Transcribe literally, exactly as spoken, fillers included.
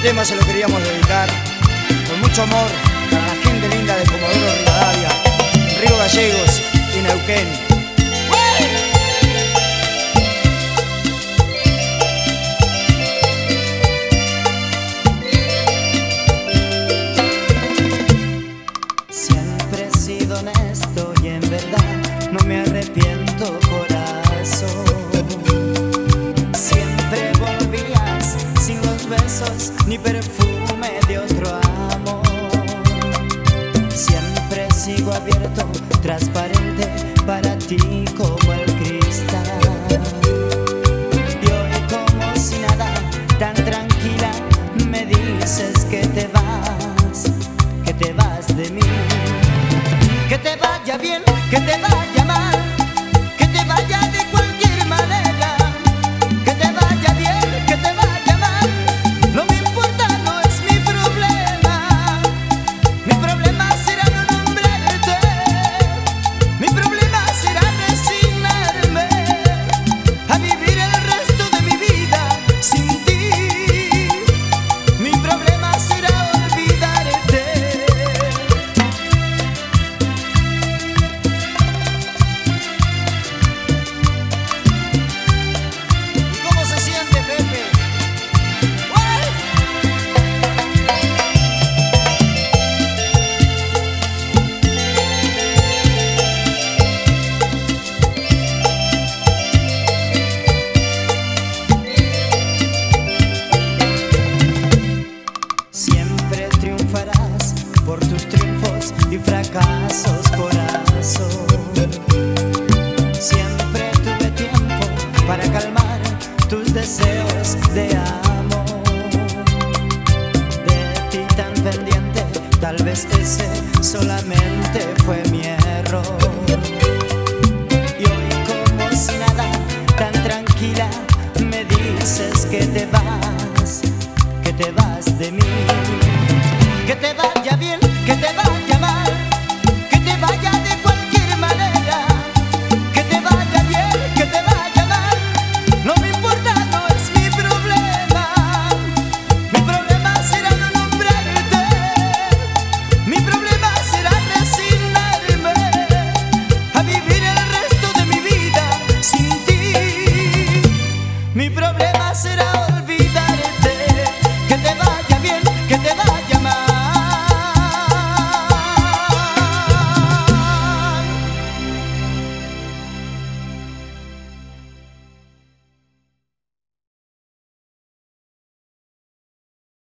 tema se lo queríamos dedicar con mucho amor para la gente linda de Comodoro Rivadavia, Río Gallegos y Neuquén. Siempre he sido honesto y en verdad no me arrepiento, corazón. Siempre volvías sin los besos ni perfume de otro amor. Siempre sigo abierto, transparente para ti como el cristal. Y hoy como si nada, tan tranquila, me dices que te vas, que te vas de mí. Que te vaya bien, que te vaya